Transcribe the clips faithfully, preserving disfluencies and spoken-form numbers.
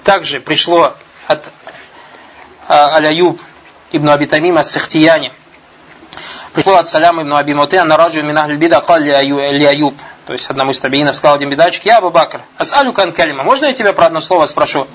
Также пришло от Аль-Аюб ибн Аби Тамим ас-Сахтияни. Пришло от Салям ибн Аби Муты, на раджу мин ахль бида кал ли Аюб. То есть одному из табиинов сказал один бидачик: я Абу Бакр, ас'алю кан калима. Можно я тебя про одно слово спрошу?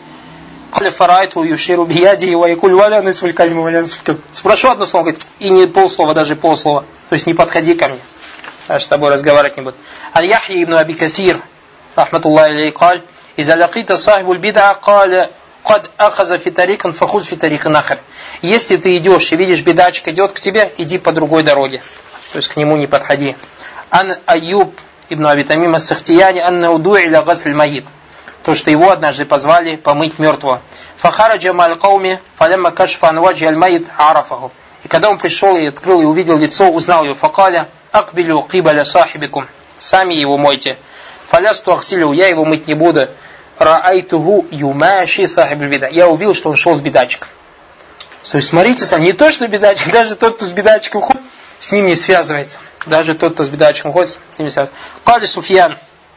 Спрошу одно слово, говорит, и не полслова, даже полслова. То есть не подходи ко мне. Я с тобой разговаривать не буду. Аль-Яхья ибн Аби Кафир, рахматуллахи алейхи, сказал: «Иза лакита сахибуль бид'a, каля кад ахаза фи тарикан, фахуз фи тарикан ахар». Если ты идешь и видишь, бидачик идет к тебе, иди по другой дороге. То есть к нему не подходи. Ан Аюб ибн Аби Тамим ас-Сахтияни анна уду'и ля гасль майит. То, что его однажды позвали помыть мертвого. Фахараджа маль кауми, фалямма кашфа ан ваджи аль-майит арафаху. И когда он пришел и открыл и увидел лицо, узнал его. Факаля акбилю кибаля сахибикум. Сами его мойте. Фалясту ахсилю, я его мыть не буду. Раайтуху юмаши сахиб бида. Я увидел, что он шел с бидачиком. То есть смотрите сам, не то, что бидачик, даже тот, кто с бидачиком ходит, с ним не связывается. Даже тот, кто с бидачиком ходит, с ним не связывается. Кали Суфьян.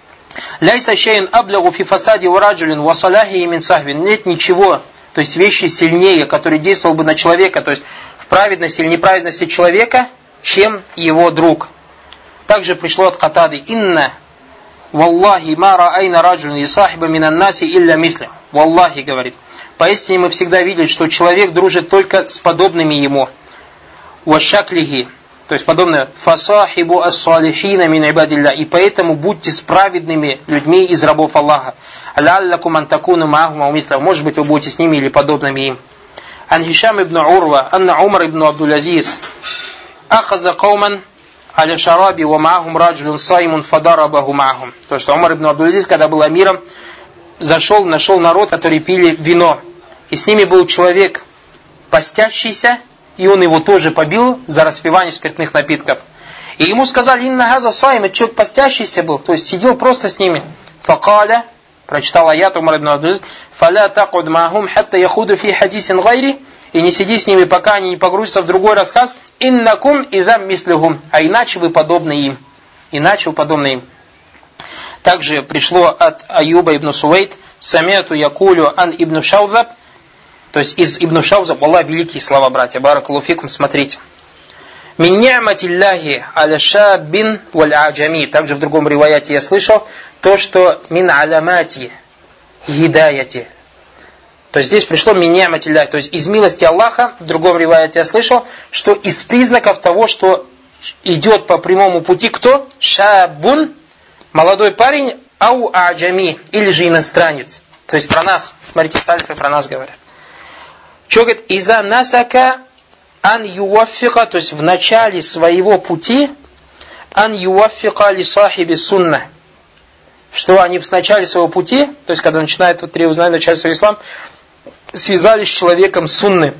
Ляйса шейн аблягу фи фасади ураджулин васаляхи мин сахбин. Нет ничего, то есть вещи сильнее, который действовал бы на человека, то есть в праведности или неправедности человека, чем его друг. Также пришло от Катады: инна валлахи ма раайна раджулин и сахиба минан наси илля мисля. Валлахи, говорит, поистине мы всегда видели, что человек дружит только с подобными ему. Вашаклихи, то есть подобное фасахибу ас-салихина мин ибадилля, и поэтому будьте с праведными людьми из рабов Аллаха. Аляллакум антакуну маахум аумисля, может быть вы будете с ними или подобными им. Ан Хишам ибн Урва, анна Умар ибн Абдул-Азиз ахаза кауман аля шараби ва маахум раджулун саймун фадарабаху маахум. То есть Умар ибн Абдул-Азиз, когда был амиром, зашел, нашел народ, который пили вино, и с ними был человек постящийся, и он его тоже побил за распивание спиртных напитков. И ему сказали: инна газа сайм, это человек постящийся был, то есть сидел просто с ними. Факаля, прочитал аят Умар ибн Абдул-Азиз: фаля тақуд махум хатта яхуду фи хадисин гайри, и не сиди с ними, пока они не погрузятся в другой рассказ. Иннакум идам мислюхум, а иначе вы подобны им. Иначе вы подобны им. Также пришло от Аюба ибн Сувейд: самиату якулю ан ибн Шаузаб. То есть из Ибн Шаузаб, Аллах, великие слова, братья. Баракаллаху фикум, смотрите. Мин ни'матилляхи аля шаббин валь аджами. Также в другом риваяте я слышал то, что мин алямати гидаяти. То есть здесь пришло мин ни'матилляхи. То есть из милости Аллаха, в другом риваяте я слышал, что из признаков того, что идет по прямому пути кто? Шаббун, молодой парень, ау аджами, или же иностранец. То есть про нас, смотрите, сальфы про нас говорят. Что говорит? Иза насака ан юваффика, то есть в начале своего пути, ан юваффика ли сахиби сунна. Что они в начале своего пути, то есть когда начинают вот три узнания начать свой ислам, связались с человеком сунны.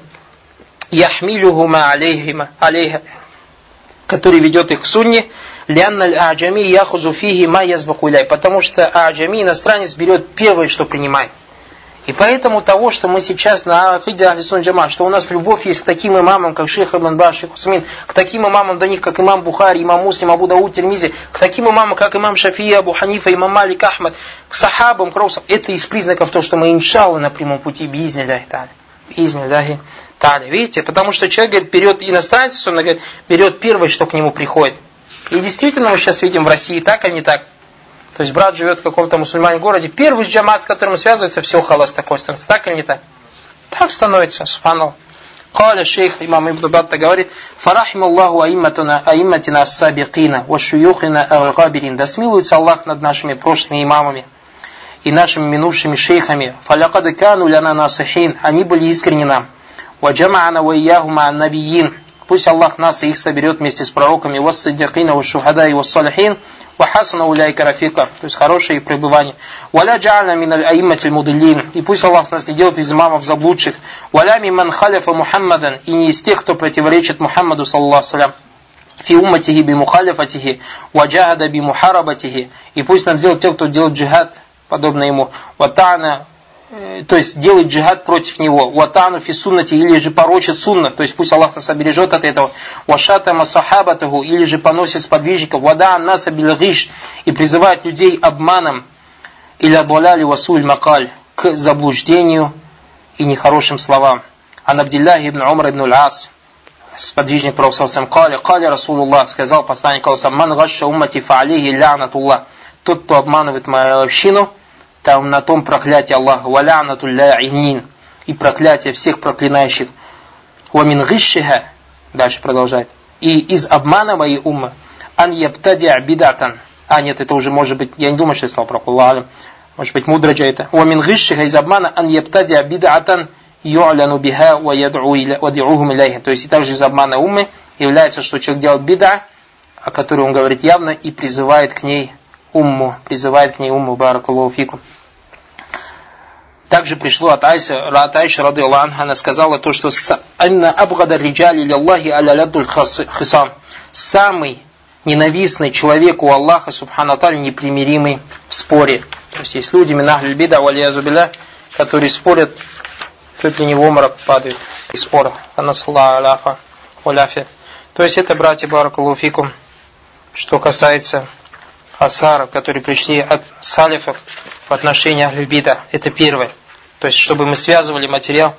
Яхмилюхума алейхима, алейха, который ведет их к сунне. Лянна аль-аджами яхузу фихи ма язбаку иляй. Потому что аджами, иностранец, берет первое, что принимает. И поэтому того, что мы сейчас на акиде ахли сунна джама, что у нас любовь есть к таким имамам, как шейх Ибн Баш, шейх Усмин, к таким имамам до них, как имам Бухари, имам Муслим, Абу Дауд, Тирмизи, к таким имамам, как имам Шафии, Абу Ханифа, имам Малик, Ахмад, к сахабам, кроусам, это из признаков того, что мы иншалла на прямом пути, биизни Аллахи та'аля. Биизни Аллахи та'аля. Видите? Потому что человек, говорит, берет иностранец, он говорит, берет первое, что к нему приходит. И действительно мы сейчас видим в России так, а не так. То есть брат живет в каком-то мусульмане городе, первый джамат, с которым связывается, все халас такой становится. Так или не так? Так становится, субханаллах. Каля шейх имам Ибн Батта говорит: фарахим Аллаху аимматина аимматина ас-сабиқина ва шуюхина ал-габирин. Да смилуется Аллах над нашими прошлыми имамами и нашими минувшими шейхами. Фалякад кану ляна насихин. Они были искренни нам. Ва джама'ана ва ияхума ан-набиин. Пусть Аллах нас и их соберет вместе с пророками. Ва сиддикина ва шухада и ва салихин. Вахасана уляйка рафика, то есть хорошее пребывание. Валя джа'ана миналь аимматиль мудиллин, и пусть Аллах нас не делает из имамов заблудших. Валя миман халяфа Мухаммадан, и не из тех, кто противоречит Мухаммаду саллаллаху салям. Фи умматихи би мухалифатихи, ваджахада би мухарабатихи, и пусть нам делает те, кто делает джихад, подобно ему. Ватана, то есть делает джихад против него. Ватану фи суннати, или же порочит сунна, то есть пусть Аллах нас обережет от этого. Вашатама сахабатаху, или же поносит сподвижников. Вадаан наса билгиш, и призывает людей обманом. Или адваляли васуль макаль, к заблуждению и нехорошим словам. Ан Абдилляхи ибн Умар ибн Аль-Ас, сподвижник Пророка саллаллаху алейхи ва саллям, «Каля Расулуллах», сказал посланник Аллаха, «Ман гашша уммати фа алейхи лянатуллах». Тот, кто обманывает мою общину, там на том проклятие Аллаха, «Ва лянатуль ля'инин», и проклятие всех проклинающих. «Ва мин гишшиха», дальше продолжает, «и из обмана моей уммы, ан ябтади'а бидатан». А, нет, это уже может быть, я не думаю, что я сказал про Аллах, может быть, мудроджа это. «Ва мин гишшиха», из обмана, ан ябтади'а бидатан, ю'ляну биха ва яд'ухум иляйха. То есть и также из обмана уммы является, что человек делает бида, о которой он говорит явно, и призывает к ней умму, призывает к ней умму, баракаллаху фикум. Также пришло от Айши, от Айши радиллаху анха, она сказала то, что «Анна абгада риджали лиллахи аля ляддуль хисам». Самый ненавистный человек у Аллаха, субхану тааля, непримиримый в споре. То есть есть люди, мин ахль бида ва лиязу билля, которые спорят, чуть ли не в обморок падают из спора. То есть это, братья, баракаллаху фикум, что касается асаров, которые пришли от салифов в отношении ахль бида. Это первое. То есть, чтобы мы связывали материал.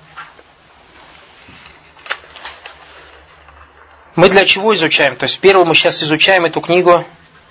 Мы для чего изучаем? То есть, первое, мы сейчас изучаем эту книгу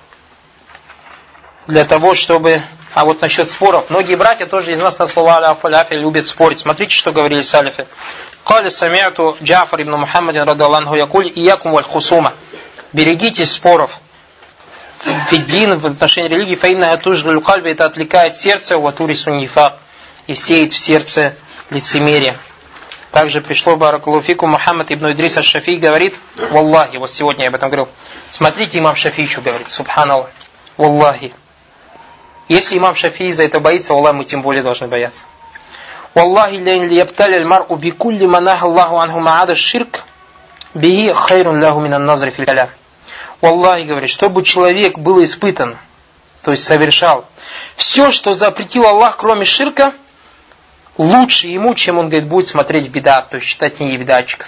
для того, чтобы... А вот насчет споров. Многие братья тоже из нас на слова аля-фаляфи любят спорить. Смотрите, что говорили салифы. «Кали самиату Джафар ибн Мухаммадин радаллаху якуль иякум валь хусума». Берегитесь споров. Фиддин, в отношении религии, фаинна атужлю кальби, это отвлекает сердце, ватурису нифак, и сеет в сердце лицемерие. Также пришло баракаллаху фикум, Мухаммад ибн Идрис аш-Шафии говорит, валлахи, вот сегодня я об этом говорил. Смотрите, имам Шафии что говорит, субханаллах, валлахи. Если имам Шафии за это боится, Аллах, мы тем более должны бояться. Валлахи лейн лиябтали аль-мар'у бикулли манах Аллаху анху ма'ада ширк бихи хайрун лаху минан назри фил калям. Аллахи говорит, чтобы человек был испытан, то есть совершал все, что запретил Аллах, кроме ширка, лучше ему, чем он, говорит, будет смотреть в бидат, то есть считать книги бидатчиков.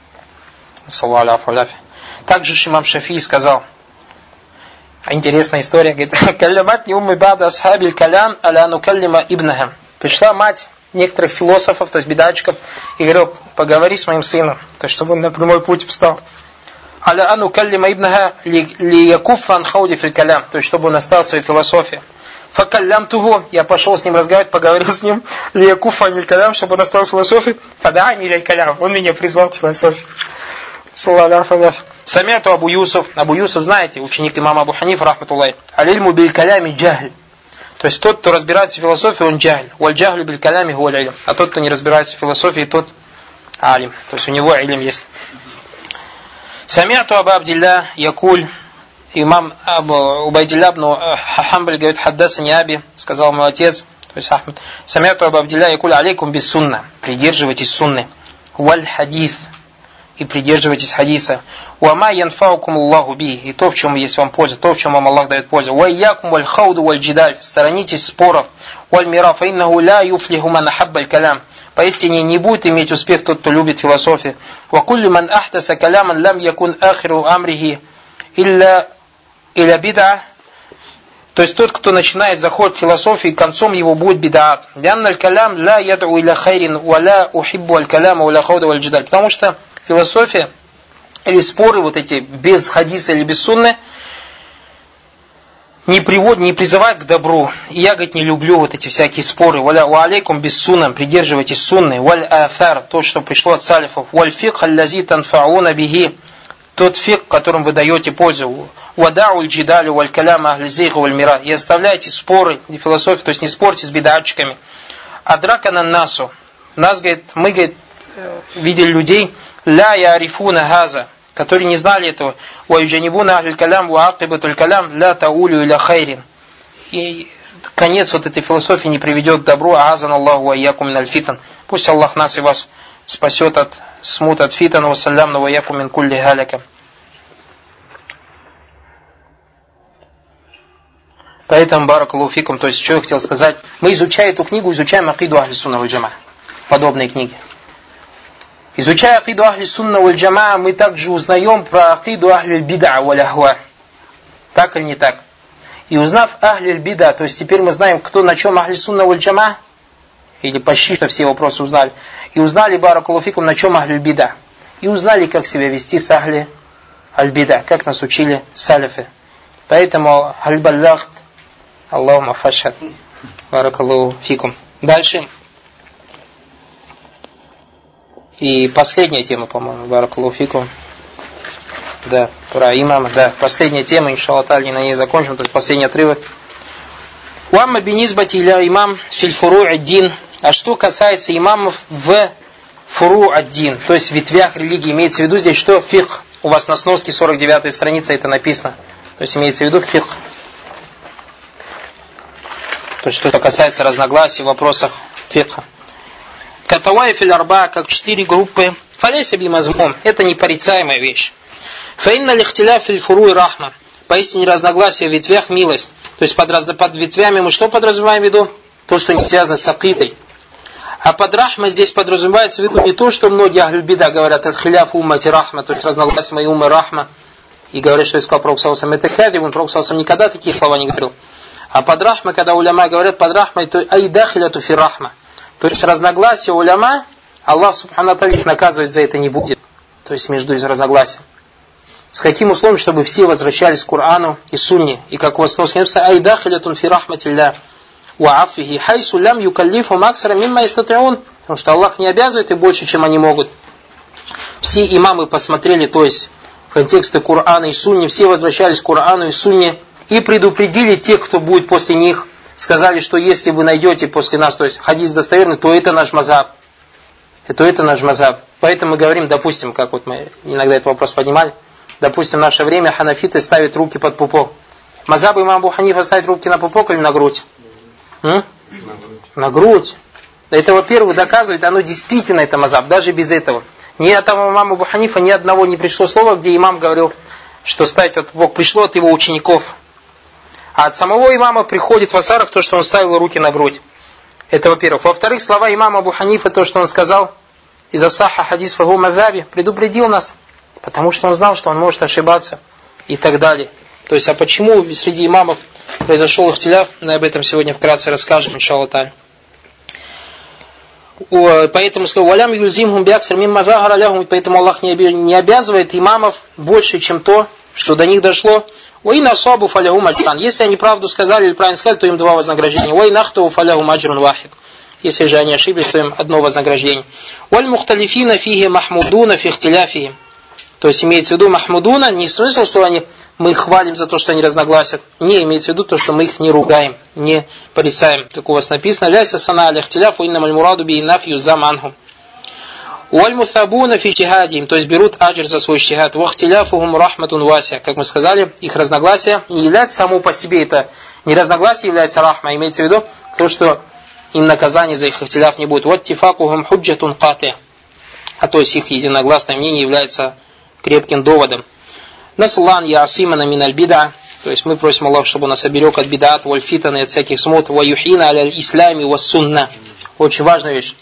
Также имам Шафии сказал, интересная история, говорит, «Каляматни умми бада асхабиль калям аля нукаллима ибнахам». Пришла мать некоторых философов, то есть бидатчиков, и говорил, поговори с моим сыном, то есть чтобы он на прямой путь встал. «Аля ану каллима ибнаха ли якуффа ан хауди фил калям», то есть чтобы он остался в своей философии. «Факаллям тугу», я пошел с ним разговаривать, поговорил с ним, ли якуффа аниль калям, чтобы он остался в философии, фадаани лиль калям, он меня призвал к философии. Самиату Абу Юсуф. Абу Юсуф, знаете, ученик имама Абу Ханифа, рахматуллахи. Аль-ильму биль-калями джахль. То есть тот, кто разбирается в философии, он джахль. Валь-джахлю биль-калями хуа аль-илм. А тот, кто не разбирается в философии, тот алим. То есть у него илм есть. Самиату Абу Абдилля якуль. Имам Абу Убайдилля ибн Хамбаль говорит, хаддасани аби, сказал мой отец, то есть Ахмад. Самиату Абу Абдилля якуль алейкум бис сунна. Придерживайтесь сунны. Валь-хадис. И придерживайтесь хадиса. «Уама янфаукум Аллаху би», и то, в чем есть вам польза, то, в чем вам Аллах дает пользу. «Уайякум валь хауду валь джидаль», сторонитесь споров. «Валь мира фаиннаху ля юфлиху ман ахаббаль калям», поистине не будет иметь успех тот, кто любит философию. «Ва куллю ман ахдаса каляман лам якун ахиру амрихи илля иля бида». То есть тот, кто начинает заход в философии, концом его будет бидаат. «Лянна аль-калям ля яд'у иля хайрин ва ля ухиббу аль-каляма ва ля хауда валь джидаль». Потому что философия или споры вот эти без хадиса или без сунны не приводят, не призывают к добру. И я, говорит, не люблю вот эти всякие споры. Валя ва алейкум без сунна, придерживайтесь сунны. Валь афар, то, что пришло от салифов. Валь фикх аллази танфауна бихи, тот фикх, которым вы даете пользу. Вадау аль-джидалю валь каляма ахли зейху валь мира. И оставляйте споры и философию, то есть не спорьте с бидатчиками. Адракана насу. Нас, говорит, мы, говорит, видели людей, ля ярифуна газа, которые не знали этого. Ва юджанибуна ахль калям ва акибатуль калям ля таулю иля хайрин. И конец вот этой философии не приведет к добру. Азан Аллаху ва якум миналь фитан. Пусть Аллах нас и вас спасет от смут, от фитана, ва салямна ва якум мин кулли галяка. Поэтому, баракаллаху фикум, то есть, что я хотел сказать, мы, изучая эту книгу, изучаем акиду ахли сунна валь джамаа, подобные книги. Изучая акиду ахли сунна валь джамаа, мы также узнаем про акиду ахли бида валь ахва. Так или не так? И узнав ахли бида, то есть теперь мы знаем, кто на чем ахли сунна валь джамаа, или почти что все вопросы узнали. И узнали, баракаллаху фикум, на чем ахль бида. И узнали, как себя вести с ахли аль-бида, как нас учили салифы. Поэтому аль-баллахт, Аллахума фашхад, баракаллаху фикум. Дальше. И последняя тема, по-моему, баракаллаху фикум. Да, про имама, да. Последняя тема, иншаллах та'аля, на ней закончим, то есть последний отрывок. Уамма бинизбати иля имам филь фуру ад-дин. А что касается имамов в фуру ад-дин, то есть в ветвях религии, имеется в виду здесь что? Фикх. У вас на сноске сорок девятой странице это написано. То есть имеется в виду фикх. То есть что касается разногласий в вопросах фикха. Катавай филь арба, как четыре группы. Фаляйся бимазмум. Это непорицаемая вещь. Фаинна лихтиля филь фуру и рахма. Поистине разногласия в ветвях милость. То есть под, раз, под ветвями мы что подразумеваем в виду? То, что не связано с акидой. А под рахма здесь подразумевается в виду не то, что многие ахль-бида говорят аль-хиляф уммати рахма, то есть разногласия моей уммы рахма, и говорят, что искал Пророк саллаллаху алейхи ва саллям. Это кадиб, Пророк саллаллаху алейхи ва саллям никогда такие слова не говорил. А под рахма, когда уляма говорят под рахмой, то айдахиляту фи рахма. То есть разногласия уляма, Аллах субхану ва тааля их наказывать за это не будет. То есть между разногласием. С каким условием, чтобы все возвращались к Корану и Сунне. И как у вас написано, айдахилятун фи рахматилля. Уафихи хайсу лям юкаллифу максара мимма истатиун. Потому что Аллах не обязывает и больше, чем они могут. Все имамы посмотрели, то есть в контексте Корана и Сунни, все возвращались к Корану и Сунне и предупредили тех, кто будет после них. Сказали, что если вы найдете после нас, то есть хадис достоверный, то это наш мазхаб. То это наш мазхаб. Поэтому мы говорим, допустим, как вот мы иногда этот вопрос поднимали, допустим, в наше время ханафиты ставят руки под пупок. Мазхаб имама Абу Ханифа ставит руки на пупок или на грудь? М? На грудь. На грудь. Это, во-первых, доказывает, оно действительно это мазхаб, даже без этого. Ни от имама Абу Ханифа ни одного не пришло слова, где имам говорил, что ставить под пупок, пришло от его учеников. А от самого имама приходит в асарах то, что он ставил руки на грудь. Это, во-первых. Во-вторых, слова имама Абу Ханифа, то, что он сказал, из асаха хадис фагу мазхаби, предупредил нас, потому что он знал, что он может ошибаться и так далее. То есть, а почему среди имамов произошел ихтиляф, мы об этом сегодня вкратце расскажем, иншаллах та'аля. Поэтому сказал, валям юлзимхум биаксар мимма захара лягум, поэтому Аллах не обязывает имамов больше, чем то, что до них дошло. Уай насабу фалягум аджран. Если они правду сказали или правильно сказали, то им два вознаграждения. Уай нахту фалягум аджрун вахид. Если же они ошиблись, то им одно вознаграждение. Валь мухталифина фиги махмудуна фи ихтиляфихим. То есть имеется в виду махмудуна, не смысл, что они, мы их хвалим за то, что они разногласят. Не, имеется в виду то, что мы их не ругаем, не порицаем. Как у вас написано, ляйса сана аля ихтиляфу инна мальмураду би нафью зам анхум. Уаль мутабуна фи ичтихадихим, то есть берут аджр за свой ичтихад. Ва ихтиляфухум рахматун вася. Как мы сказали, их разногласия не является само по себе, это не разногласие является рахма, имеется в виду то, что им наказание за их ихтиляф не будет. Вот тифакухум худжатун кати. А то есть их единогласное мнение является крепким доводом. Наслан ясимана миналь бида. То есть мы просим Аллаха, чтобы он нас оберег от бидат, валь фитан и от всяких смут, ва юхина аля ислами ва сунна. Очень важная вещь.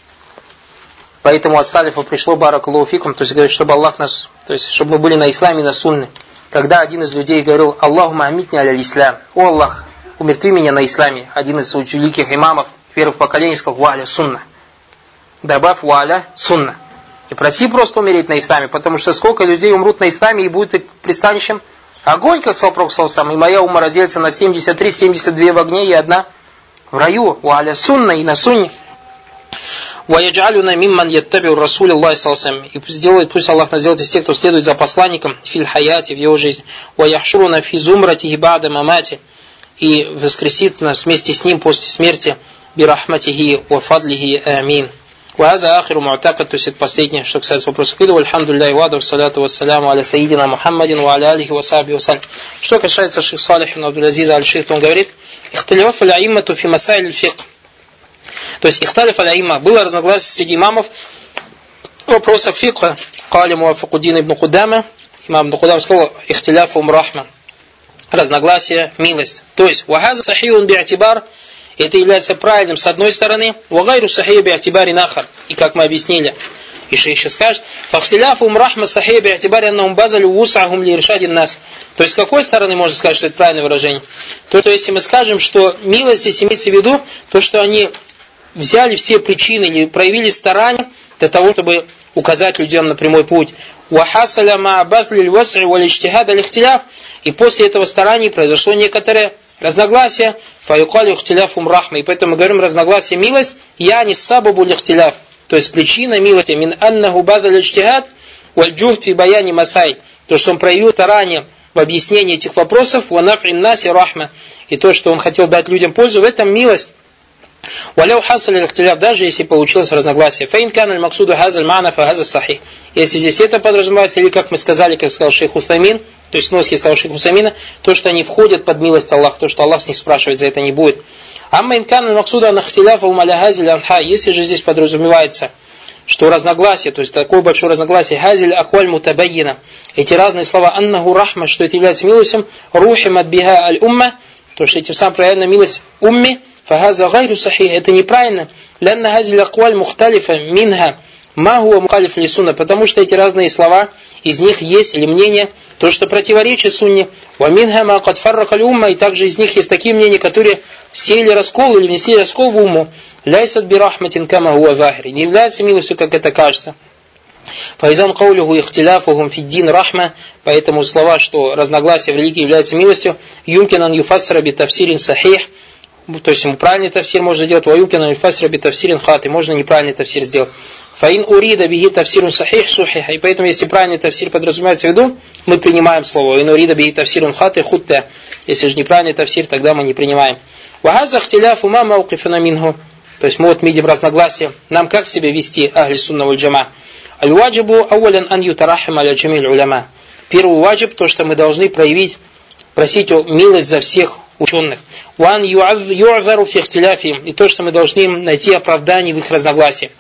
Поэтому от салифа пришло баракаллаху фикум, то есть говорит, чтобы Аллах нас, то есть чтобы мы были на исламе и на сунне. Когда один из людей говорил, Аллахума амитни аля ислам, о Аллах, умертви меня на исламе. Один из великих имамов первых поколений сказал, ва аля сунна. Добавь ва аля сунна. И проси просто умереть на исламе, потому что сколько людей умрут на исламе и будет их пристанищем? Огонь, как сказал Пророк саллаллаху алейхи ва саллям, и моя умма разделится на семьдесят три семьдесят два в огне и одна в раю. Ва аля сунна и на сунне. وَيَجْعَلُنَا مِمَّنْ يَتَّبِعُ رَسُولِ اللَّهِ صَلَّى اللَّهُ عَلَيْهِ وَسَلَّمَ. И сделает, пусть Аллах нас сделает из тех, кто следует за посланником фил хаяти, в его жизни. وَيَحْشُرُنَا فِي زُمْرَتِهِ بَعْدَ مَمَاتِ. И воскресит нас вместе с ним после смерти بِرَحْمَتِهِ وَفَضْلِهِ آمين. وَهَذَا آخِرُ مُعْتَقَدْ. То есть это последнее, что касается вопроса кида. وَالْحَمْدُ ва вассалату вассаляму аля сайидина Мухаммадин ва аля алихи ва сахбихи ва саллям. Что касается шейх Салих ибн Абдул-Азиза аль-Шейх, он говорит, «Ихтилаф аль-аиммату фи масаиль аль-фикх». То есть ихталиф аль-аимма, было разногласие среди имамов в вопросах фикха. Кали Муафакуддин ибн Кудама, имам ибн Кудам сказал, ихтиляфум рахма, разногласие, милость. То есть, вахаза сахиун би'атибар, это является правильным с одной стороны, вагайру сахия би'атибари нахар, и как мы объяснили, и шейх сейчас скажет, фахтиляфум рахма сахия би'атибари аннахум базалю вусахум ли иршадин нас. То есть, с какой стороны можно сказать, что это правильное выражение? То, то если мы скажем, что милость здесь имеется в виду, то, что они взяли все причины или проявили старание для того, чтобы указать людям на прямой путь. И после этого старания произошло некоторое разногласие. И поэтому мы говорим разногласие милость. Я не сабабу лихтиляф. То есть причина милости. Мин аннаху бадаль иджтихад валь джухд фи баяни масай. То, что он проявил старание в объяснении этих вопросов. Ва наф'ин наси рахма. И то, что он хотел дать людям пользу, в этом милость. Валяу хасаль ихтиляф, даже если получилось разногласие. Фаин кан аль максуду хазаль ма'на фа хаза сахих. Если здесь это подразумевается, или как мы сказали, как сказал шейх Усаймин, то есть носки сказал шейх Усаймина, то, что они входят под милость Аллаха, то, что Аллах с них спрашивает, за это не будет. Амма ин кан аль максуду ан ихтиляфа умаля хазиль анха. Если же здесь подразумевается, что разногласие, то есть такое большое разногласие, хазиль акваль мутабайина, эти разные слова аннаху рахма, что это является милостью, рухимат биха аль умма, то, что этим самым проявлена милость умми, фахаза гайру сахих, это неправильно. Лянна хазиль акваль мухталифа минха ма хуа мухалиф ли сунна, потому что эти разные слова, из них есть или мнение, то, что противоречит сунне. Ва минха ма кад фаррака аль умма, и также из них есть такие мнения, которые сеяли раскол или внесли раскол в умму. Ляйсат би рахматин кама хуа захри, не является милостью, как это кажется. Файзан каулюху ихтиляфухум фиддин рахма, поэтому слова, что разногласия в религии являются милостью, юмкинан юфассара би тафсирин сахих, то есть ему правильный тафсир можно делать, ва юмкинан юфассара би тафсирин хати, можно неправильный тафсир сделать. Фаин урида биги тафсирун сахих сухих, и поэтому если правильный тафсир подразумевается в виду, мы принимаем слово. Ин урида биги тафсирун хати хутта, если же неправильный тафсир, тогда мы не принимаем. Вахаза ихтиляфу ма мауқифана минху, то есть мы вот видим разногласия, нам как себя вести, ахли сунна валь джама. Аль-ваджибу ауалян ан ютарахим аля джамиль уляма. Первый ваджиб, то, что мы должны проявить, просить милость за всех ученых. Ван ю'азару фи ихтиляфи, и то, что мы должны им найти оправдание в их разногласии.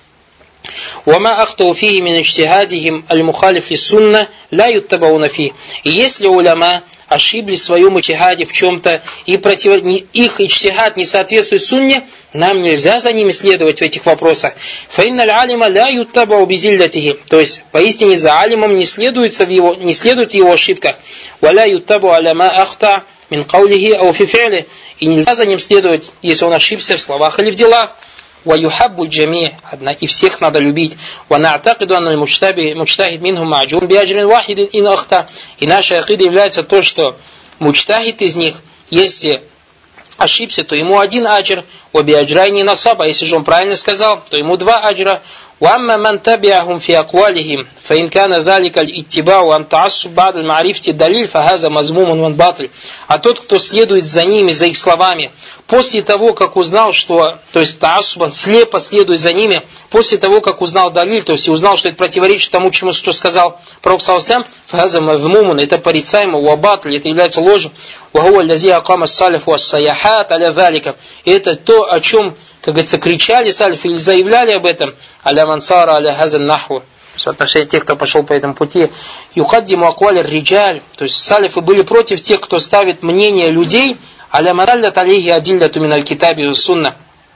Вама ахтау фихи мин иджтихадихим аль-мухалиф лис-сунна ла юттабауна фи. И если уляма ошиблись в своем иджтихаде в чем-то, и против... их иджтихад не соответствует сунне, нам нельзя за ними следовать в этих вопросах. Фаинналь алима ла юттабау бизиллятихи. То есть, поистине за алимом не следуется в его, не следует в его ошибках. Валя юттабу аляма ахта мин каулихи ау фи фи'ли. И нельзя за ним следовать, если он ошибся в словах или в делах. وَيُحَبُّ الْجَمِيعِ, и всех надо любить. وَنَعْتَقِدُ أَنَّ الْمُجْتَهِدْ مِنْهُمْ مَعْجُورٌ بِأَجْرٍ وَاحِدٍ إِنْ أَخْطَأَ. И наша акида является то, что муджтахид из них, если ошибся, то ему один аджр, وَبِأَجْرَيْنِ نَصَبَ, если же он правильно сказал, то ему два аджра. وَأَمَّا مَنْ تَبِعَهُمْ فِي أَقْوَالِهِمْ فَإِنْ كَانَ ذَلِكَ الْإِتِّبَاعُ وَأَنْ تَعَصُّبْ بَعْدَ الْمَعْرِفَةِ دَلِيلٌ فَهَذَا مَذْمُومٌ وَبَاطِلٌ. А тот, кто следует за ними, за их словами, после того, как узнал, что, то есть та'ассубан, слепо следует за ними, после того, как узнал далиль, то есть узнал, что это противоречит тому, чему что сказал пророк саллаллаху фаза мавмумун, это порицаемо, уабатль, это является ложью, вахуа лази акама салифу ассаяхат аля валика. И это то, о чем, как говорится, кричали салиф или заявляли об этом, аля мансара аля хазан наху, в отношении тех, кто пошел по этому пути. Юхаддиму акваль риджаль, то есть салифы были против тех, кто ставит мнение людей, аля мараллят алейхи адилляту миналь китаби ва сунна,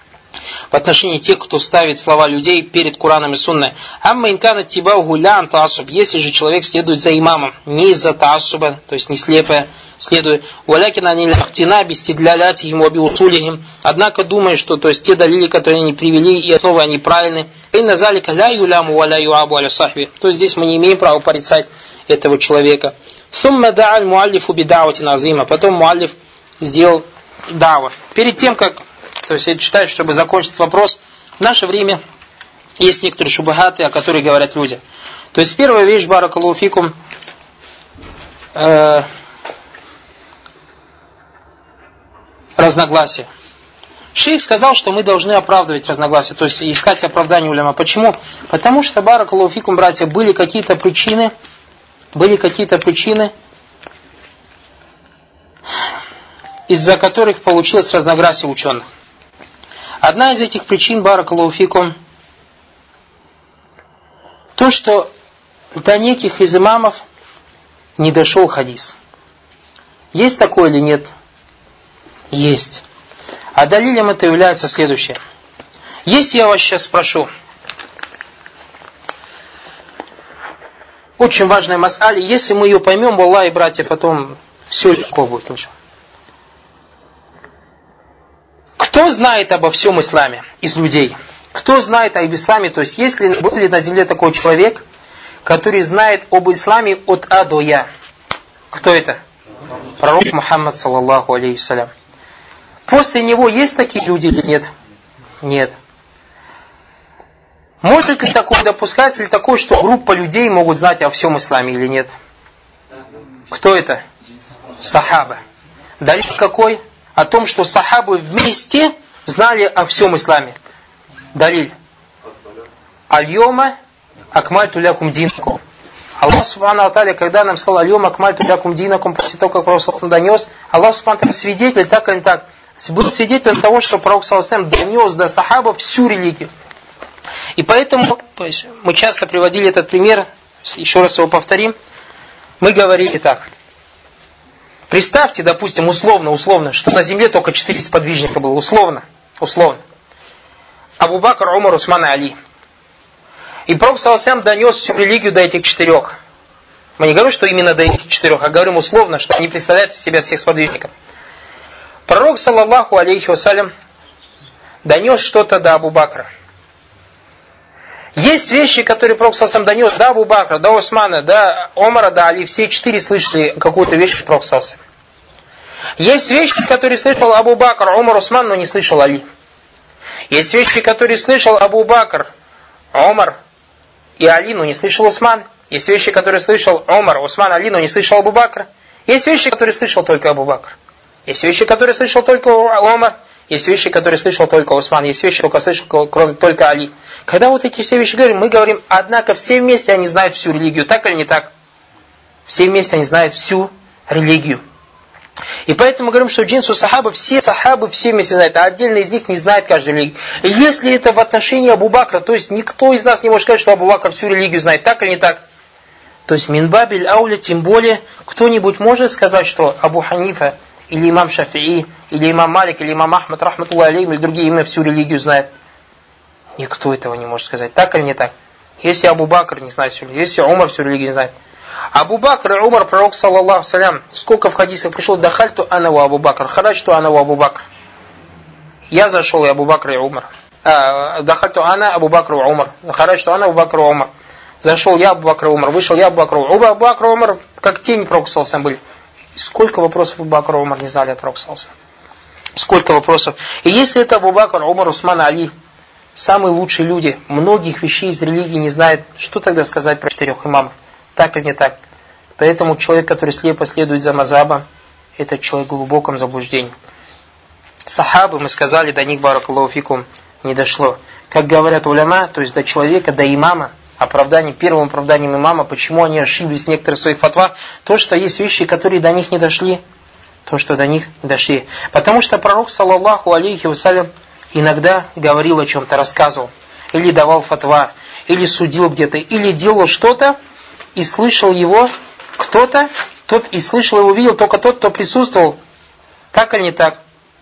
в отношении тех, кто ставит слова людей перед Кураном и Сунной. Амма инкана тибауху лян таасуб, если же человек следует за имамом, не из-за таасуба, то есть не слепо следует, валякин ани лахтина бистидлялятихим ва биусулихим, однако думая, что то есть те далили, которые они привели, и основы они правильны, инна залика ля юляму ва ля юабу аля сахби, то есть здесь мы не имеем права порицать этого человека. Сумма да'аль муаллифу бидаватин азима, потом муаллиф сделал дава. Перед тем, как, то есть я считаю, чтобы закончить вопрос, в наше время есть некоторые шубахаты, о которых говорят люди. То есть первая вещь, баракаллаху фикум, э, разногласия. Шейх сказал, что мы должны оправдывать разногласия, то есть искать оправдание уляма. Почему? Потому что, баракаллаху фикум, братья, были какие-то причины, были какие-то причины, из-за которых получилось разногласие ученых. Одна из этих причин, баракаллаху фикум, то, что до неких из имамов не дошел хадис. Есть такое или нет? Есть. А далилем это является следующее. Если я вас сейчас спрошу, очень важная мас'аля, если мы ее поймем, валлахи, братья, потом все легко будет. Кто Кто знает обо всем исламе из людей? Кто знает об исламе? То есть, есть ли, был ли на земле такой человек, который знает об исламе от А до Я? Кто это? Пророк Мухаммад, саллаллаху алейхи вассалям. После него есть такие люди или нет? Нет. Может ли такое допускаться, или такое, что группа людей могут знать о всем исламе или нет? Кто это? Сахаба. Далее какой? О том, что сахабы вместе знали о всем исламе. Далиль. Аль-йома акмальту лякум динакум. Аллах субхану ва тааля, когда нам сказал аль-йома акмальту лякум динакум, после того, как Пророк саллаллаху алейхи ва саллям донес, Аллах субхану ва тааля свидетель, так или так, был свидетелем того, что Пророк саллаллаху алейхи ва саллям донес до сахабов всю религию. И поэтому, то есть, мы часто приводили этот пример, еще раз его повторим, мы говорили так. Представьте, допустим, условно, условно, что на земле только четыре сподвижника было, условно, условно. Абу Бакр, Умар, Усман и Али. И Пророк саллаллаху алейхи ва саллям донес всю религию до этих четырех. Мы не говорим, что именно до этих четырех, а говорим условно, что они представляют из себя всех сподвижников. Пророк, саллаллаху алейхи ва саллям, донес что-то до Абу Бакра. Есть вещи, которые Пророк саллаллаху алейхи ва саллям донес до Абу Бакра, до Усмана, до Омара, до Али. Все четыре слышали какую-то вещь от Пророка саллаллаху алейхи ва саллям. Есть вещи, которые слышал Абу Бакр, Омар, Усман, но не слышал Али. Есть вещи, которые слышал Абу Бакр, Омар и Али, но не слышал Усман. Есть вещи, которые слышал Омар, Усман, Али, но не слышал Абу Бакр. Есть вещи, которые слышал только Абу Бакр. Есть вещи, которые слышал только Омар. Есть вещи, которые слышал только Усман. Есть вещи, которые слышал кроме только Али. Когда вот эти все вещи говорим, мы говорим, однако все вместе они знают всю религию. Так или не так? Все вместе они знают всю религию. И поэтому мы говорим, что джинсу сахабы, все сахабы все вместе знают, а отдельно из них не знает каждый религию. И если это в отношении Абу Бакра, то есть никто из нас не может сказать, что Абу Бакр всю религию знает, так или не так? То есть минбабиль ауля, тем более, кто-нибудь может сказать, что Абу Ханифа, или имам Шафии, или имам Малик, или имам Ахмад, рахматуллахи алейхим, или другие именно всю религию знают? Никто этого не может сказать, так или не так? Если Абу Бакр не знает всю религию, если Умар всю религию не знает. Абу Бакр и Умар, пророк, саллаллаху алейхи ва саллям, сколько в хадисах пришло, дахальту ана ва Абу Бакр, хараджту ана ва Абу Бакр. Я зашел, и Абу Бакр и Умар. А, дахальту ана Абу Бакр и Умар, хараджту ана Абу Бакр и Умар. Зашел я, Абу Бакр и Умар, вышел я, Абу Бакр и Умар. Абу Бакр и Умар, как тень пророка, саллаллаху алейхи ва саллям, были. Сколько вопросов Абу Бакр и Умар не знали от пророка, саллаллаху алейхи ва саллям. Сколько вопросов. И если это Абу Бакр, Умар, Усман, Али, самые лучшие люди, многих вещей из религии не знают, что тогда сказать про четырех имамов? Так или не так? Поэтому человек, который слепо следует за мазхабом, это человек в глубоком заблуждении. Сахабы, мы сказали, до них, баракаллаху фикум, не дошло. Как говорят уляма, то есть до человека, до имама, оправданием, первым оправданием имама, почему они ошиблись в некоторых своих фатвах, то, что есть вещи, которые до них не дошли, то, что до них дошли. Потому что пророк, саллаллаху алейхи ва саллям, иногда говорил о чем-то, рассказывал, или давал фатва, или судил где-то, или делал что-то, и слышал его кто-то, тот и слышал его, видел только тот, кто присутствовал. Так или не так?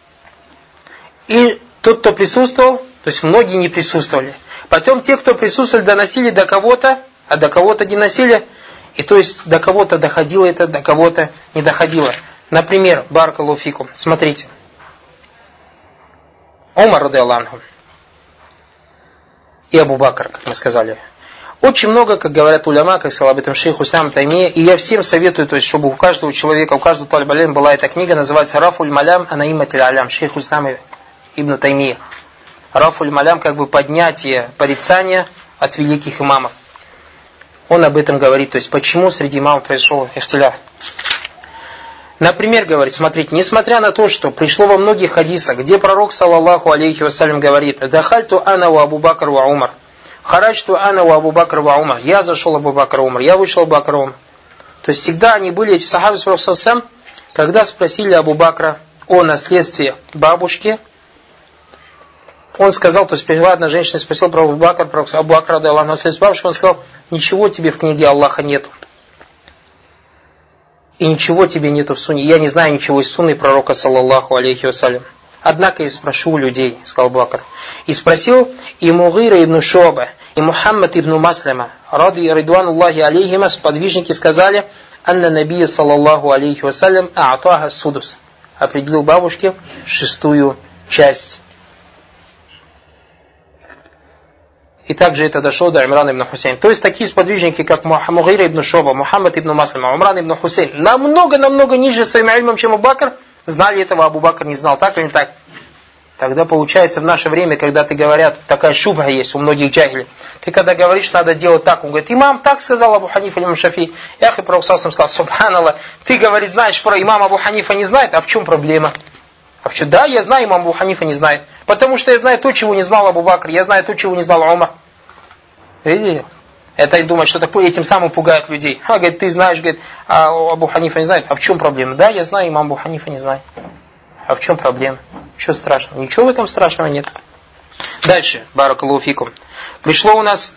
И тот, кто присутствовал, то есть многие не присутствовали. Потом те, кто присутствовали, доносили до кого-то, а до кого-то не носили. И то есть до кого-то доходило это, до кого-то не доходило. Например, баракаллаху фикум, смотрите. Умар радиаллаху анху и Абу Бакр, как мы сказали. Очень много, как говорят уляма, как сказал об этом шейх Ислам Таймия, и я всем советую, то есть, чтобы у каждого человека, у каждого талиб аль-илм была эта книга, называется Рафуль Малям Анаиматиль Алям, шейх Ислам Ибн Таймия. Рафуль Малям, как бы поднятие порицания от великих имамов. Он об этом говорит, то есть, почему среди имамов произошел ихтиляф. Например, говорит, смотрите, несмотря на то, что пришло во многих хадисах, где пророк, саллаллаху алейхи ва саллям, говорит, дахальту ана ва Абу Бакр ва Умар. Хараджту ана ва Абу Бакр ва Умар. Я зашел Абу Бакр Умар, я вышел Абу Бакр Умар. То есть всегда они были, эти сахабы с Пророком, когда спросили Абу Бакра о наследстве бабушки, он сказал, то есть пришла одна женщина и спросила про Абу Бакр, про Абу Бакра, да Аллах, наследство бабушки, он сказал, ничего тебе в книге Аллаха нету. И ничего тебе нету в сунне. Я не знаю ничего из сунны пророка, саллаллаху алейхи ва саллям. Однако я спрошу у людей, сказал Бакр. И спросил и Мугира ибн Шуаба, и Мухаммад ибн Маслама, ради ридвануллахи алейхима, сподвижники сказали, анна набия, саллаллаху алейхи ва саллям, а'таха судус. Определил бабушке шестую часть И также это дошло до Имрана ибн Хусейн. То есть такие сподвижники, как Мугира ибн Шуба, Мухаммад ибн Маслима, Умран ибн Хусейн, намного-намного ниже своим ильмом, чем Абу Бакр, знали этого, Абу Бакр не знал, так или не так? Тогда получается в наше время, когда ты говорят, такая шубха есть у многих джахилей, ты когда говоришь, надо делать так, он говорит, имам так сказал Абу Ханифа, имам Шафи. Ях и Пророк саллаллаху алейхи ва саллям сказал, субханаллах, ты, говоришь, знаешь про имама Абу Ханифа не знает, а в чем проблема? А в чем? Да, я знаю, имам Абу Ханифа не знает, потому что я знаю то, чего не знал Абу Бакр, я знаю то, чего не знал Умар. Видели? Это и думать, что такое, этим самым пугает людей. А, говорит, ты знаешь, говорит, а Абу Ханифа не знает. А в чем проблема? Да, я знаю, имам Абу Ханифа не знает. А в чем проблема? Что страшного? Ничего в этом страшного нет. Дальше, баракаллаху фикум. Пришло у нас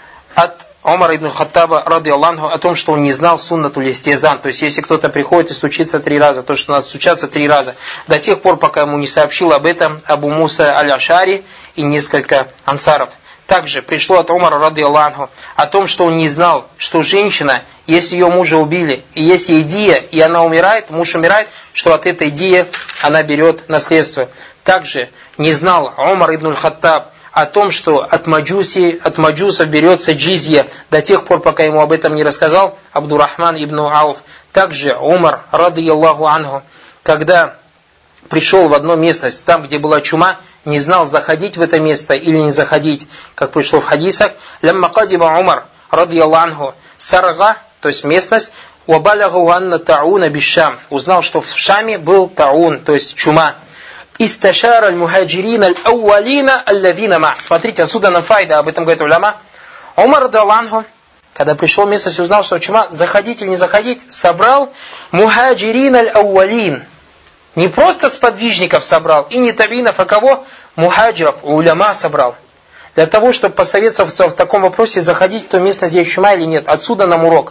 от Умара ибн Хаттаба, ради Аллаху, о том, что он не знал суннатуль истизан. То есть, если кто-то приходит и стучится три раза, то, что надо стучаться три раза, до тех пор, пока ему не сообщил об этом Абу Муса аль-Ашари и несколько ансаров. Также пришло от Умара, ради Аллаху, о том, что он не знал, что женщина, если ее мужа убили, и если ей дия, и она умирает, муж умирает, что от этой дии она берет наследство. Также не знал Умар ибн Хаттаб о том, что от маджуси, от маджусов берется джизья, до тех пор, пока ему об этом не рассказал Абдуррахман ибн Ауф. Также Умар, ради Аллаху анху, когда пришел в одну местность, там, где была чума, не знал, заходить в это место или не заходить, как пришло в хадисах. Лямма кадиба Умар, ради Аллаху, сарга, то есть местность, уабалягу анна тауна бишам, узнал, что в Шаме был таун, то есть чума. Исташар аль-мухаджирин аль-ауалина аль-лавина ма. Смотрите, отсюда нам файда, об этом говорит уляма. Умар, ради Аллаху, когда пришел в местность, узнал, что чума, заходить или не заходить, собрал мухаджирин аль-ауалин. Не просто сподвижников собрал, и не табинов, а кого? Мухаджиров, уляма собрал. Для того, чтобы посоветоваться в таком вопросе, заходить в ту местность, где чума или нет. Отсюда нам урок.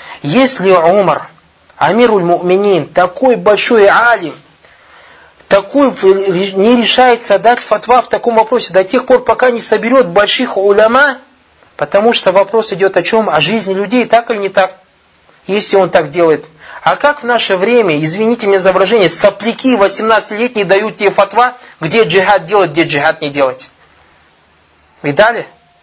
Если Умар, амируль му'минин, такой большой алим, такой не решается дать фатва в таком вопросе до тех пор, пока не соберет больших уляма, потому что вопрос идет о чем? О жизни людей, так или не так? Если он так делает. А как в наше время, извините меня за выражение, сопляки восемнадцатилетние дают тебе фатва, где джихад делать, где джихад не делать? Видали?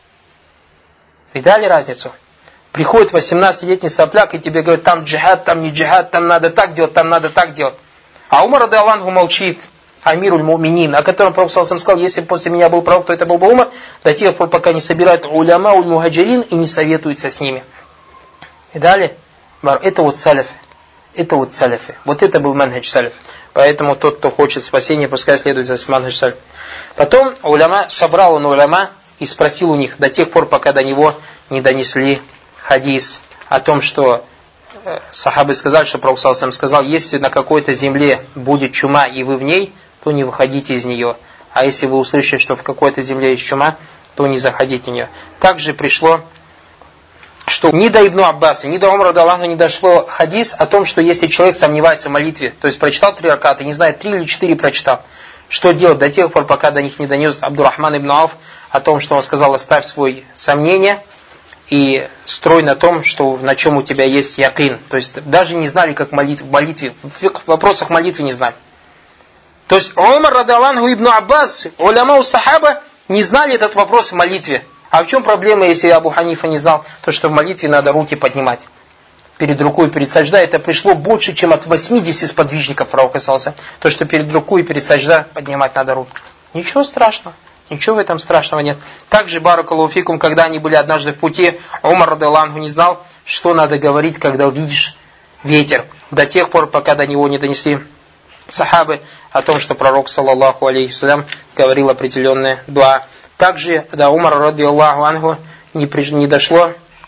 Видали разницу? Приходит восемнадцатилетний сопляк и тебе говорит, там джихад, там не джихад, там надо так делать, там надо так делать. А Умар, ради Аллаху, молчит. Амируль му'минин, о котором Пророк саллаллаху алейхи ва саллям сказал, если после меня был пророк, то это был бы Умар, до тех пор, пока не собирают уляма уль-мухаджирин и не советуются с ними. Видали? Это вот салифы. Это вот салифы. Вот это был манхадж салиф. Поэтому тот, кто хочет спасения, пускай следует за манхадж салиф. Потом уляма, собрал он уляма и спросил у них до тех пор, пока до него не донесли хадис о том, что э, сахабы сказали, что Пророк саллаллаху алейхи ва саллям сказал, если на какой-то земле будет чума и вы в ней, то не выходите из нее. А если вы услышите, что в какой-то земле есть чума, то не заходите в нее. Также пришло, что ни до Ибн Аббаса, ни до Умара ради Аллаху не дошло хадис о том, что если человек сомневается в молитве, то есть прочитал три раката, не знает, три или четыре прочитал, что делать до тех пор, пока до них не донес Абдуррахман ибн Ауф о том, что он сказал, оставь свой сомнение и строй на том, что на чем у тебя есть якин. То есть даже не знали, как молить в молитве, в вопросах молитвы не знали. То есть Умар ради Аллаху, Ибн Аббас, уляма у сахаба не знали этот вопрос в молитве. А в чем проблема, если Абу Ханифа не знал, то что в молитве надо руки поднимать перед рукой, перед саджда? Это пришло больше, чем от восьмидесяти сподвижников пророка саллаллаху алейхи ва саллям. То, что перед рукой и перед саджда поднимать надо руки. Ничего страшного. Ничего в этом страшного нет. Также, баракаллаху фикум, когда они были однажды в пути, Умар ради Аллаху не знал, что надо говорить, когда увидишь ветер. До тех пор, пока до него не донесли сахабы о том, что пророк, саллаллаху алейхи ва саллям, говорил определенные дуа. Также до Умара ради Аллаху анху не, не дошло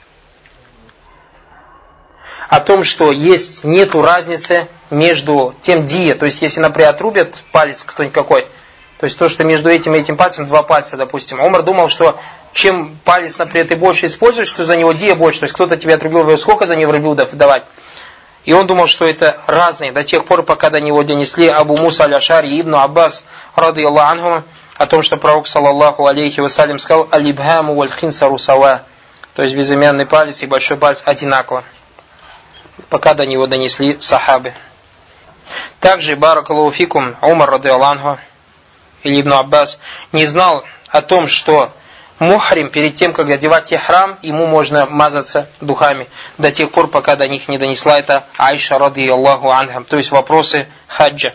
о том, что есть, нету разницы между тем дия, то есть если, например, отрубят палец кто-нибудь какой, то есть то, что между этим и этим пальцем два пальца, допустим. Умар думал, что чем палец, например, ты больше используешь, что за него дия больше, то есть кто-то тебе отрубил, сколько за него рубил давать. И он думал, что это разные, до тех пор, пока до него донесли Абу Муса аль-Ашари и Ибн Аббас ради Аллаху анху, о том, что пророк, саллаллаху алейхи ва саллям, сказал «Алибхаму валь хинсару сава», то есть безымянный палец и большой палец одинаково, пока до него донесли сахабы. Также, баракаллаху фикум, Умар ради Аллаху или Ибн Аббас не знал о том, что мухрим, перед тем, как одевать ихрам, ему можно мазаться духами до тех пор, пока до них не донесла это Айша радийаллаху анха, то есть вопросы хаджа.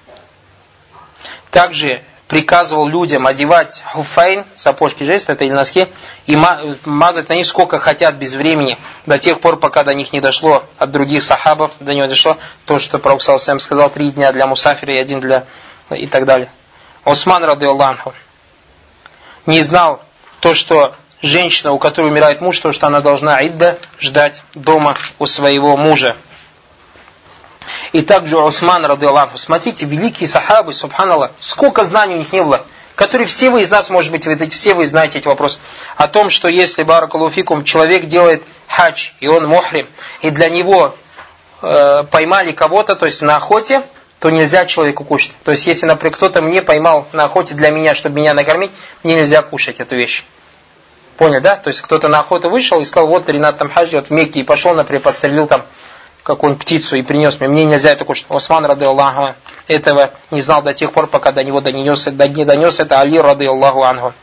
Также приказывал людям одевать хуфайн, сапожки жест, это или носки, и мазать на них сколько хотят без времени, до тех пор, пока до них не дошло от других сахабов, до него дошло то, что Пророк саллаллаху алейхи ва саллям сказал, три дня для мусафира и один для... и так далее. Усман радийаллаху анху не знал то, что женщина, у которой умирает муж, то, что она должна идда ждать дома у своего мужа. И также Усман радийаллаху анху, смотрите, великие сахабы, субханаллах, сколько знаний у них не было, которые все вы из нас, может быть, вы, все вы знаете эти вопросы, о том, что если, баракаллаху фикум, человек делает хадж, и он мухрим, и для него э, поймали кого-то, то есть на охоте, то нельзя человеку кушать. То есть, если, например, кто-то мне поймал на охоте для меня, чтобы меня накормить, мне нельзя кушать эту вещь. Понял, да? То есть, кто-то на охоту вышел и сказал, вот Ринат там хаджи, вот в Мекке, и пошел, например, подстрелил там какую-нибудь птицу и принес мне, мне нельзя это кушать. Усман радийаллаху этого не знал до тех пор, пока до него донес, до не донес это Али радийаллаху анху.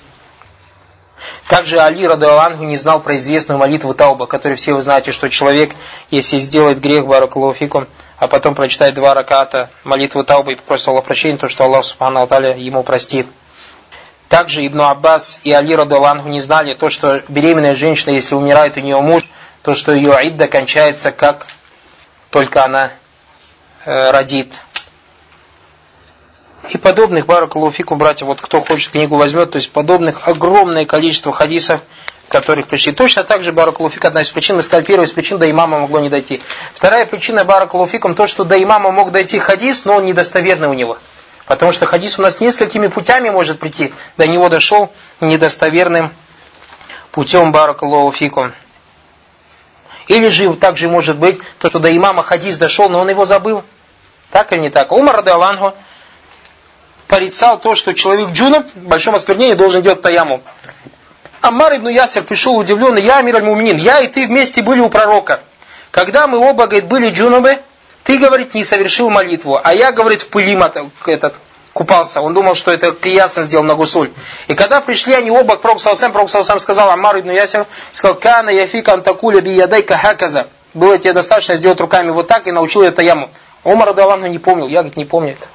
Также Али радийаллаху анху не знал про известную молитву Тауба, которую все вы знаете, что человек, если сделает грех, баракаллаху фикум, а потом прочитает два раката молитву Таубы и попросит Аллаха прощения, то что Аллах субхану ва тааля ему простит. Также Ибн Аббас и Али радийаллаху анху не знали то, что беременная женщина, если умирает у нее муж, то что ее идда кончается, как только она э, родит. И подобных, баракаллаху фикум, братья, вот кто хочет книгу возьмет, то есть подобных огромное количество хадисов, которых пришли. Точно так же, баракаллаху фикум, одна из причин, мы сказали, первая из причин, до имама могло не дойти. Вторая причина, баракаллаху фикум, то, что до имама мог дойти хадис, но он недостоверный у него. Потому что хадис у нас несколькими путями может прийти. До него дошел недостоверным путем, баракаллаху фикум. Или же также может быть, то, что до имама хадис дошел, но он его забыл. Так или не так? Умар радийаллаху анху порицал то, что человек джунуб в большом осквернении должен делать таяммум. Аммар ибн Ясир пришел удивленный, я амир аль-муминин, я и ты вместе были у пророка. Когда мы оба, говорит, были джунубы, ты, говорит, не совершил молитву, а я, говорит, в пыли этот, купался. Он думал, что это киясно сделал на гусуль. И когда пришли они оба к пророку саллаллаху алейхи ва саллям, пророк саллаллаху алейхи ва саллям сказал Аммар ибн Ясир, сказал, кана яфика антакуля би ядайка хаказа. Было тебе достаточно сделать руками вот так, и научил это яму. Умар радийаллаху анху не помнил, я, говорит, не помню это.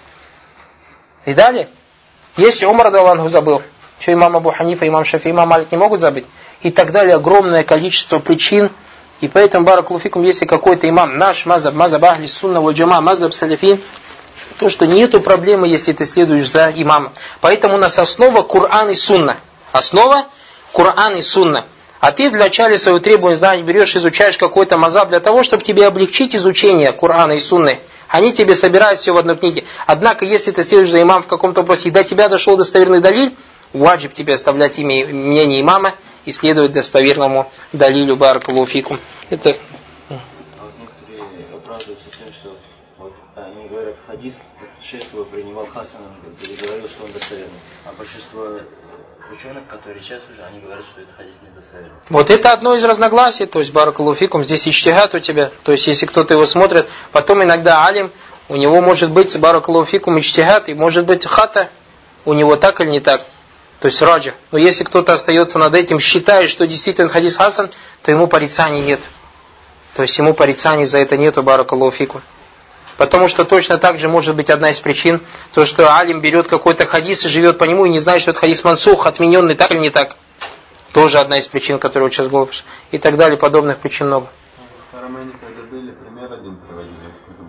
И далее, если Умар радийаллаху анху забыл, что имам Абу Ханифа, имам Шафи, имам Малик не могут забыть, и так далее, огромное количество причин. И поэтому, баракаллаху фикум, если какой-то имам, наш мазаб, мазаб ахли сунна валь джама, мазаб саляфин, то, что нету проблемы, если ты следуешь за имамом. Поэтому у нас основа Кур'ан и Сунна. Основа Кур'ан и Сунна. А ты в начале своего требования знаний берешь, изучаешь какой-то мазаб для того, чтобы тебе облегчить изучение Кур'ана и Сунны. Они тебе собирают все в одной книге. Однако, если ты следуешь за имамом в каком-то вопросе, и до тебя дошел достоверный далиль, ваджиб тебе оставлять имя, мнение имама и следовать достоверному далилю, баракаллаху фикум. Это... А вот некоторые оправдываются тем, что вот, они говорят, хадис, шейх его принимал хасаном, и говорил, что он достоверный. А большинство ученых, которые сейчас уже, они говорят, что это хадис недостоверный. Вот это одно из разногласий, то есть, баракаллаху фикум, здесь ичтихад у тебя, то есть, если кто-то его смотрит, потом иногда алим, у него может быть, баракаллаху фикум, ичтихад, и может быть хата, у него так или не так. То есть раджа. Но если кто-то остается над этим, считает, что действительно хадис хасан, то ему порицаний нет. То есть ему порицаний за это нету, баракаллаху фикум. Потому что точно так же может быть одна из причин, то что алим берет какой-то хадис и живет по нему и не знает, что это хадис мансух, отмененный, так или не так. Тоже одна из причин, которая вот сейчас голову пришла. И так далее, подобных причин много. В Харамейне, когда были, пример один приводили,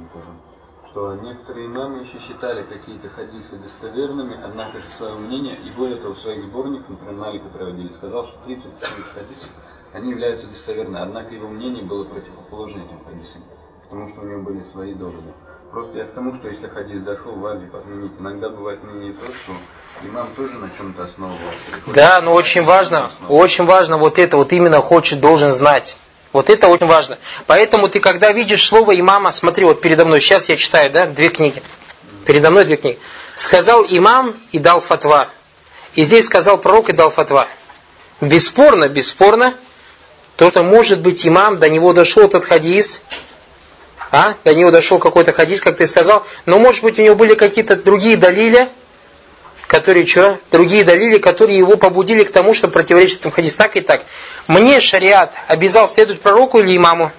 что некоторые имамы еще считали какие-то хадисы достоверными, однако же свое мнение, и более того, в своих сборниках, например, Малика приводили, сказал, что тридцать хадисов, они являются достоверными, однако его мнение было противоположно этим хадисам, потому что у него были свои доводы. Просто я к тому, что если хадис дошел, ваджиб отменить. Иногда бывает мнение то, что имам тоже на чем-то основывался. Да, но очень важно, очень важно вот это, вот именно хочет, должен знать. Вот это очень важно. Поэтому ты, когда видишь слово имама, смотри, вот передо мной, сейчас я читаю, да, две книги. Передо мной две книги. Сказал имам и дал фатва. И здесь сказал пророк и дал фатва. Бесспорно, бесспорно, то, что может быть имам, до него дошел этот хадис, а, до него дошел какой-то хадис, как ты сказал, но может быть у него были какие-то другие далили, которые вчера, другие далили, которые его побудили к тому, чтобы противоречить этому хадису. Так и так. Мне шариат обязал следовать пророку или имаму?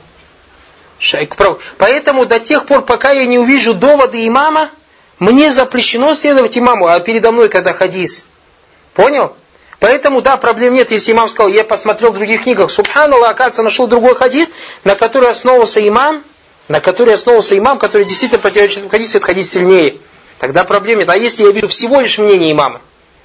Поэтому до тех пор, пока я не увижу доводы имама, мне запрещено следовать имаму, а передо мной когда хадис. Понял? Поэтому, да, проблем нет, если имам сказал, я посмотрел в других книгах, субханаллах, оказывается, нашел другой хадис, на который основывался имам, на который основывался имам, который действительно противоречит этому хадису, этот хадис сильнее. Тогда проблем нет. А если я вижу всего лишь мнение имама,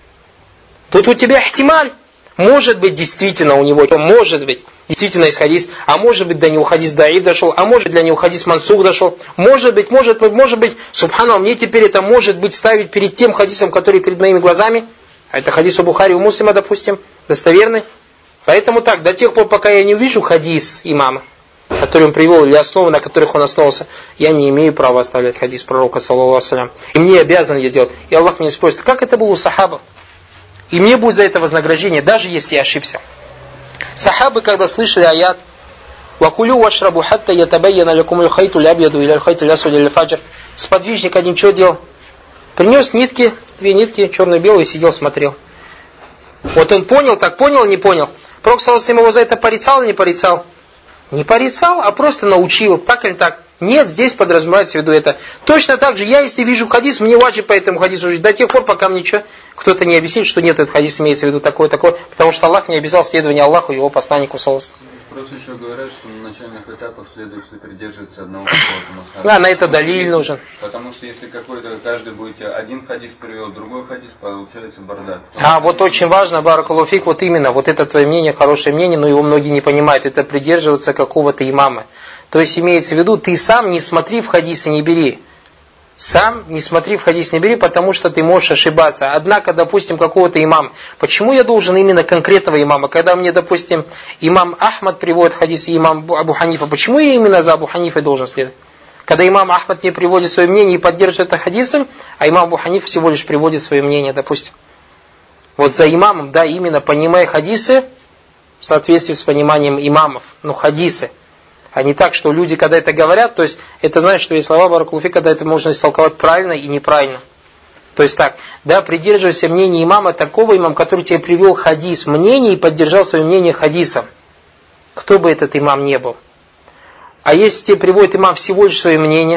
тут у тебя ихтималь, может быть, действительно у него, может быть, действительно есть хадис, а может быть, до него хадис даиф дошел, а может, для него хадис мансух дошел, может быть, может быть, может быть, субханаллах, мне теперь это может быть ставить перед тем хадисом, который перед моими глазами, а это хадис у Бухари, у Муслима, допустим, достоверный. Поэтому так, до тех пор, пока я не увижу хадис имама, который он привел, или основы, на которых он основался, я не имею права оставлять хадис пророка, саллаллаху алейхи. И мне обязан я делать. И Аллах меня спросит, как это было у сахабов? И мне будет за это вознаграждение, даже если я ошибся. Сахабы, когда слышали аят, «Вакулю вашрабу хатта ятабайяна лякумуль хайту лябьяду или хайту лясуди или фаджр». Сподвижник один что делал? Принес нитки, две нитки, черно-белые, сидел, смотрел. Вот он понял, так понял, не понял. Пророк саллаллаху алейхи его за это порицал или не порицал? Не порицал, а просто научил, так или так. Нет, здесь подразумевается в виду это. Точно так же, я если вижу хадис, мне ваджиб по этому хадису жить до тех пор, пока мне что, кто-то не объяснит, что нет, этот хадис имеется в виду такое-такое, потому что Аллах не обязал следование Аллаху и его посланнику саллаллаху алейхи. Просто еще говорят, что на начальных этапах следует придерживаться одного какого-то. Да, на это далиль нужен. Потому что если какой-то, каждый будет один хадис привел, другой хадис, получается бардак. А вот очень важно, баракаллаху фик, вот именно, вот это твое мнение, хорошее мнение, но его многие не понимают, это придерживаться какого-то имама. То есть имеется в виду, ты сам не смотри в хадис и не бери. Сам не смотри в хадис не бери, потому что ты можешь ошибаться. Однако, допустим, какого-то имама. Почему я должен именно конкретного имама? Когда мне, допустим, имам Ахмад приводит хадис и имам Абу Ханифа, почему я именно за Абу Ханифой должен следовать? Когда имам Ахмад мне приводит свое мнение и поддерживает это хадисом, а имам Абу Ханиф всего лишь приводит свое мнение, допустим. Вот за имамом, да, именно понимай хадисы в соответствии с пониманием имамов. Ну, хадисы. А не так, что люди, когда это говорят, то есть это значит, что есть слова баракаллаху фик, когда это можно истолковать правильно и неправильно. То есть так, да, придерживайся мнения имама, такого имама, который тебе привел хадис, мнение и поддержал свое мнение хадисом. Кто бы этот имам не был. А если тебе приводит имам всего лишь свое мнение,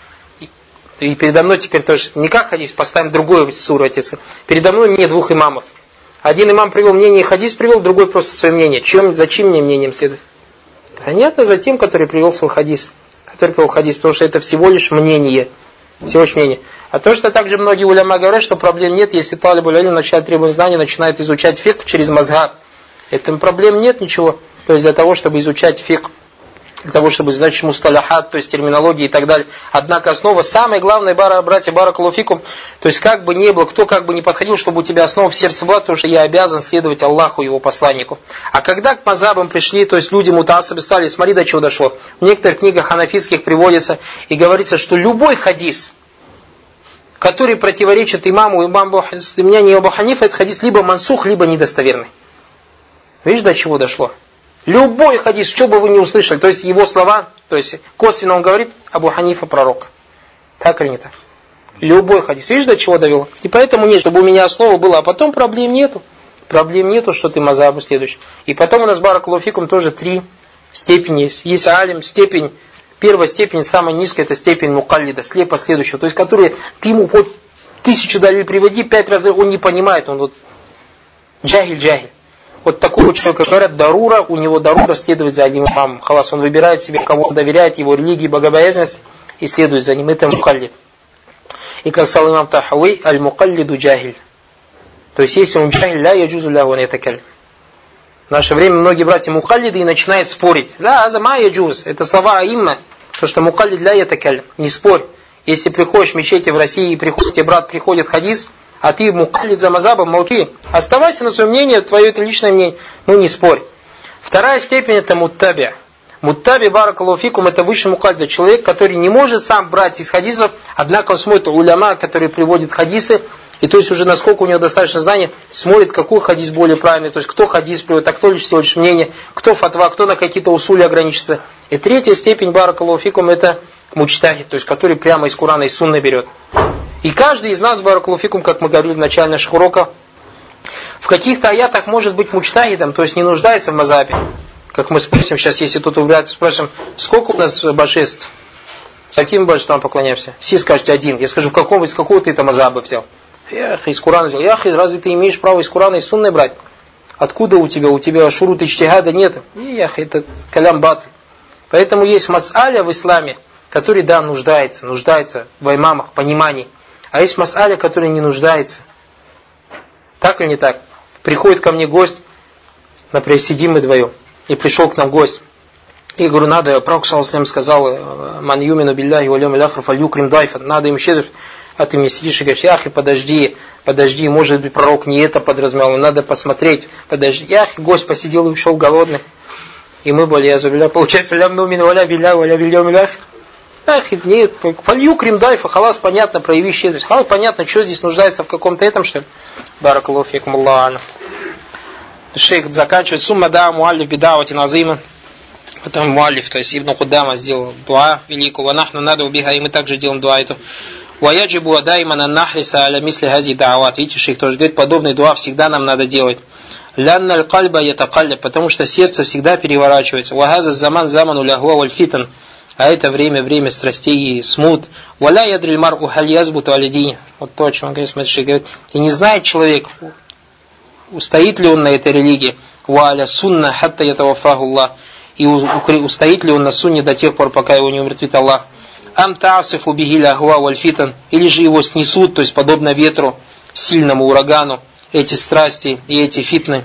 и передо мной теперь тоже, не как хадис, поставим другой суру, передо мной мне двух имамов. Один имам привел мнение и хадис привел, другой просто свое мнение. Чем, зачем мне мнением следовать? Понятно, за тем, который привел свой хадис. Который привел хадис, потому что это всего лишь мнение. Всего лишь мнение. А то, что также многие уляма говорят, что проблем нет, если талибуль илм начинает требовать знаний, начинает изучать фикх через мазхаб. Этом проблем нет ничего. То есть для того, чтобы изучать фикх, для того, чтобы знать мусталахат, то есть терминологии и так далее. Однако основа, самое главное, братья, баракаллаху фикум, то есть как бы ни было, кто как бы ни подходил, чтобы у тебя основа в сердце была, потому что я обязан следовать Аллаху и его посланнику. А когда к мазабам пришли, то есть люди мутассабы стали, смотри, до чего дошло. В некоторых книгах ханафитских приводится и говорится, что любой хадис, который противоречит имаму, имаму, мнению Абу Ханифа, этот хадис либо мансух, либо недостоверный. Видишь, до чего дошло? Любой хадис, что бы вы не услышали, то есть его слова, то есть косвенно он говорит, Абу Ханифа пророк. Так или не так? Любой хадис. Видишь, до чего довел? И поэтому нет, чтобы у меня основа была, а потом проблем нету. Проблем нету, что ты мазхабу следуешь. И потом у нас баракаллаху фикум тоже три степени есть. Есть алим, степень, первая степень, самая низкая, это степень мукаллида, слепо следующего. То есть, который ты ему хоть тысячу далиль приводи, пять раз, он не понимает, он вот джахиль-джахиль. Вот такого человека говорят, дарура, у него дарура следовать за одним имамом. Халас, он выбирает себе, кого он доверяет, его религии, богобоязненность, и следует за ним. Это мукаллид. И как сказал имам Тахауи, аль-мукаллиду джахиль. То есть, если он джахиль, ля яджузу ля ван ятакаль. В наше время многие братья мукаллиды и начинают спорить. Ля азама яджуз. Это слова аимма. То, что мукаллид ля ятакаль. Не спорь. Если приходишь в мечети в России, и приходит, тебе брат приходит хадис, а ты мукаллид за мазабом, молчи. Оставайся на своем мнении, твое это личное мнение. Ну не спорь. Вторая степень это муттаби. Муттаби, баракаллаху фикум, это высший мукаллид. Человек, который не может сам брать из хадисов, однако он смотрит уляма, которые приводят хадисы, и то есть уже насколько у него достаточно знаний, смотрит, какой хадис более правильный, то есть кто хадис приводит, а кто лишь всего лишь мнение, кто фатва, кто на какие-то усули ограничится. И третья степень, баракаллаху фикум, это муджтахид, то есть который прямо из Курана и Сунны берет. И каждый из нас, баракалуфикум, как мы говорили в начале наших уроков, в каких-то аятах может быть муджтахидом, то есть не нуждается в мазхабе. Как мы спросим сейчас, если тут убирать, спросим, сколько у нас божеств? С каким божествам поклоняемся? Все скажете один. Я скажу, в каком, из какого ты это мазхаба взял? Ях, из Курана взял. Ях, разве ты имеешь право из Курана и Сунны брать? Откуда у тебя? У тебя шурут ичтихада нет. Ях, это калям батл. Поэтому есть мас'аля в исламе, который, да, нуждается, нуждается в имамах, понимании. А есть мас'аля, который не нуждается. Так или не так? Приходит ко мне гость, например, сидим мы вдвоем, и пришел к нам гость. И говорю, надо, Пророк саллаллаху алейхи ва саллям сказал, ман юмину билляхи валь йомил ахир фальюкрим дайфан. Надо им щедр. А ты мне сидишь и говоришь, ях, и подожди, подожди, может быть, пророк не это подразумевал, надо посмотреть, подожди. Ях, гость посидел и ушел голодный. И мы были, я забиля, получается, лям нумин валя билля, валя билля миляф. Ах, нет, фальюкрим дайфа, халас, понятно, прояви щедрость. Халас, понятно, что здесь нуждается в каком-то этом, что ли? Баракаллаху фикум, Аллаху. Шейх заканчивает, сумма да муаллиф бидавати назима. Потом муаллиф, то есть Ибн Кудама сделал дуа великого, нахну надо убиха, и мы также делаем дуа эту. Ваяджибу адаймана нахриса аля мисли хази даават. Видите, шейх тоже говорит, подобный дуа всегда нам надо делать. Лянна аль-кальба ятакалля, потому что сердце всегда переворачивается. Вахаза заман заману лягва валь фитан. А это время, время страстей и смут. Валя ядриль мар ухаль язбуту алидини. Вот то, о чем он говорит, смотри, шейх говорит. И не знает человек, устоит ли он на этой религии. Валя сунна хатта ятавафаху Аллах. И устоит ли он на сунне до тех пор, пока его не умертвит Аллах. Ам таасифу бихиля ахва валь фитан, или же его снесут, то есть подобно ветру, сильному урагану, эти страсти и эти фитны.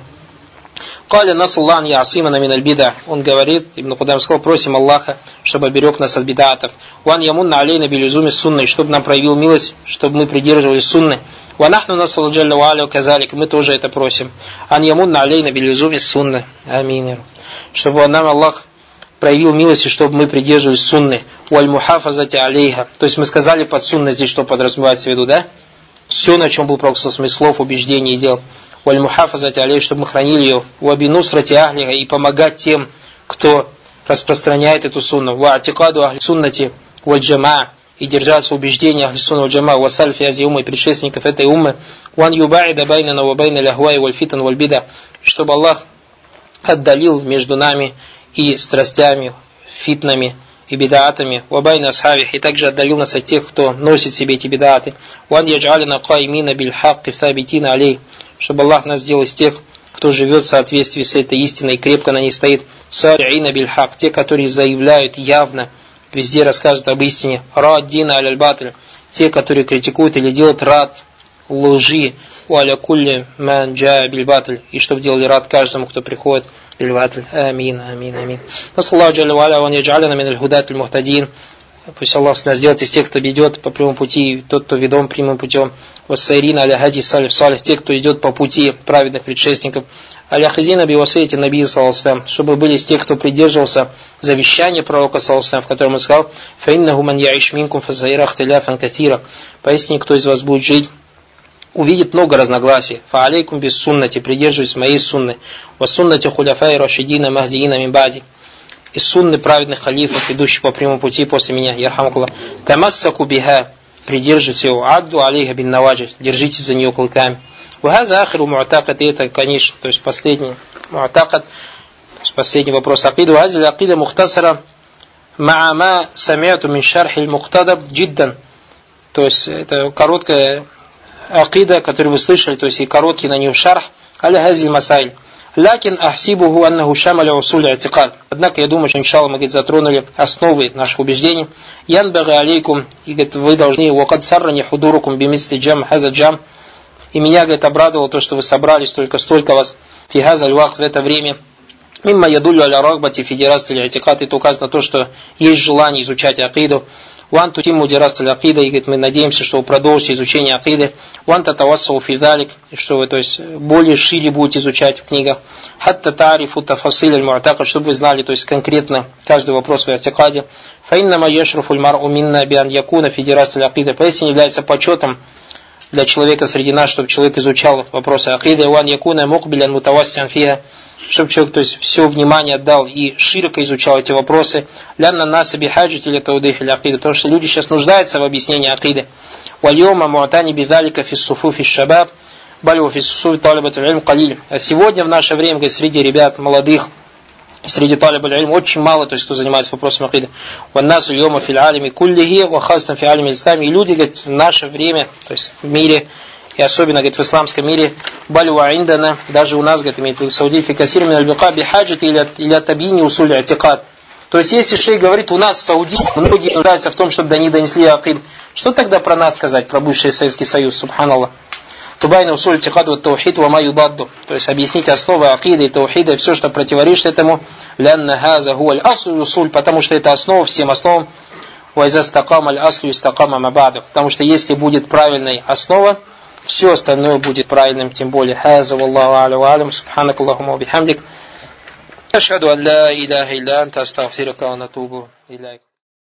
Каля насаллан яасимана мин аль-бида. Он говорит, Ибн Кудам сказал, просим Аллаха, чтобы оберег нас от бидатов. Ван ямунна алейна билюзуми сунны, чтобы нам проявил милость, чтобы мы придерживались сунны. Ванахну насаллу джалля ва аля казалик, мы тоже это просим. Ан ямунна алейна билюзуми сунны. Амин. Чтобы нам Аллах проявил милость, чтобы мы придерживались сунны. Уаль мухафазати алейха. То есть мы сказали под сунной здесь, что подразумевается в виду, да? Все, на чем был Пророк саллаллаху алейхи ва саллям, слов, убеждений и дел. Уаль мухафазати алейха, чтобы мы хранили ее. Уабинусрати ахлиха, и помогать тем, кто распространяет эту сунну. Ва атикаду ахли суннати валь джама, и держаться убеждения ахли сунна валь джама, ва сальфи ази уммы, и предшественников этой уммы. Ван юбаида байнана ва байна ляхуай валь фитан валь бида. Чтобы Аллах отдалил между нами и страстями, фитнами и бидаатами, вабайна асхавих, и также отдалил нас от тех, кто носит себе эти бидааты. Ван яджалина каимина биль хакки фабитина алей, чтобы Аллах нас сделал из тех, кто живет в соответствии с этой истиной и крепко на ней стоит. Сариина биль хак, те, которые заявляют явно, везде рассказывают об истине. Рад дина аль батль, те, которые критикуют или делают рад лжи. Уаля кулли ман джа биль батль, и чтобы делали рад каждому, кто приходит. Амин, амин, амин. Насаллаху джалля ва аля ван яджалина мин аль-худат аль-мухтадин. Пусть Аллах нас сделает из тех, кто идет по прямому пути, и тот, кто ведом прямым путем. Вассайрина аля хади салиф салих, те, кто идет по пути праведных предшественников. Аля хазина би васайти наби саллаллаху алейхи ва саллям, чтобы были из тех, кто придерживался завещания пророка саллаллаху алейхи ва саллям, в котором он сказал: фаиннаху ман яиш минкум фазайра ихтиляфан катира. Поистине, кто из вас будет жить, увидит много разногласий. Фа алейкум бис суннати, придерживайтесь моей сунны. Ва суннати хуляфай рашидина махдиина мин бади, и сунны праведных халифов, идущих по прямому пути после меня. Ярхамакуллах. Тамассаку биха, придерживайтесь его. Адду алейха бин наваджи, держитесь за нее клыками. Ва хаза ахиру муатакат, и это, конечно, то есть последний муатакат, то есть последний вопрос акиду. Хаза акида мухтасара ма'ама самиату мин шархи муктадаб джиддан. То есть это короткая акида, которую вы слышали, то есть и короткий на нее шарх, аля хазиль масайль. Лакин ахсибуху аннаху шамаля усуль атикад. Однако я думаю, что иншалла мы говорит, затронули основы наших убеждений. Янбага алейкум, и говорит, вы должны, вакад саррани худурукум бимисли джам хаза джам. И меня, говорит, обрадовало то, что вы собрались, только столько вас фи хаза аль-вахт в это время. Мимма ядулю аля рагбати фидирасти атикад. Это указано то, что есть желание изучать акиду. Ван тутиму дирасталь акида, и говорит, мы надеемся, что вы продолжите изучение акиды. Ван татавассау фидалик, что вы, то есть, более шире будете изучать в книгах. Хатта тарифу тафасиль аль-муатакад, чтобы вы знали, то есть, конкретно каждый вопрос в атикаде. Фаиннама яшруфуль мар'у минна биан якуна фидирасталь акида. Поистине является почетом для человека среди нас, чтобы человек изучал вопросы акиды. Ван якуна мукбилян мутавассиан фиха, чтобы человек, то есть, все внимание отдал и широко изучал эти вопросы. Лянна нас бихаджити или таудых или акиды, потому что люди сейчас нуждаются в объяснении акиды. Вальома муатани бидалика фиссуфу фишшабаб, балю фиссуфу талибат аль-илм калиль. А сегодня в наше время, говорит, среди ребят молодых, среди талиб аль-илм очень мало, то есть, кто занимается вопросами акиды. Ваннасу льома фил алими куллихи, вахастам фи алими ислами. И люди, говорит, в наше время, то есть, в мире, и особенно, говорит, в исламском мире, балюа индана, даже у нас, говорит, имеет в Сауди фикасир мин аль-бика бихаджити или табини усуль атикад. То есть, если шейх говорит, у нас в Сауди многие нуждаются в том, чтобы до них донесли акид, что тогда про нас сказать, про бывший Советский Союз, субханаллах? Тубайна усуль атикад ва таухид ва ма юдадду. То есть, объяснить основы акиды и таухида, и все, что противоречит этому, лянна хаза хуаль аслу усуль, потому что это основа всем основам, ва иза стакам аль аслу истакама мабаду. Потому что, если будет правильная основа, все остальное будет правильным, тем более. Хаза валлаху а'ля ва алям, субханакаллахумма ва бихамдик. Ашхаду ан ла иляха илля анта астагфирука ва натубу иляйк.